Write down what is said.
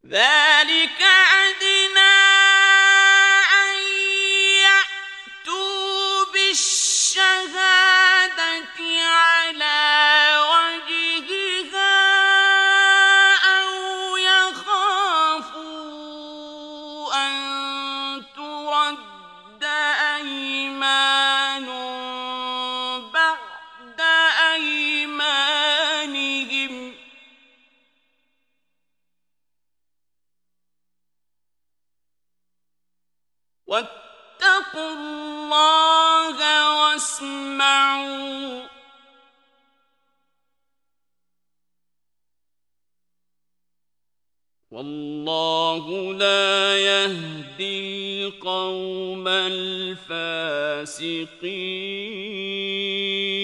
ذلك أدنى أن يأتوا بالشهادة على وجهها أو يخافوا أن ترد أيمان بعد أيمانهم واتقوا الله واسمعوا والله لا يهدي القوم الفاسقين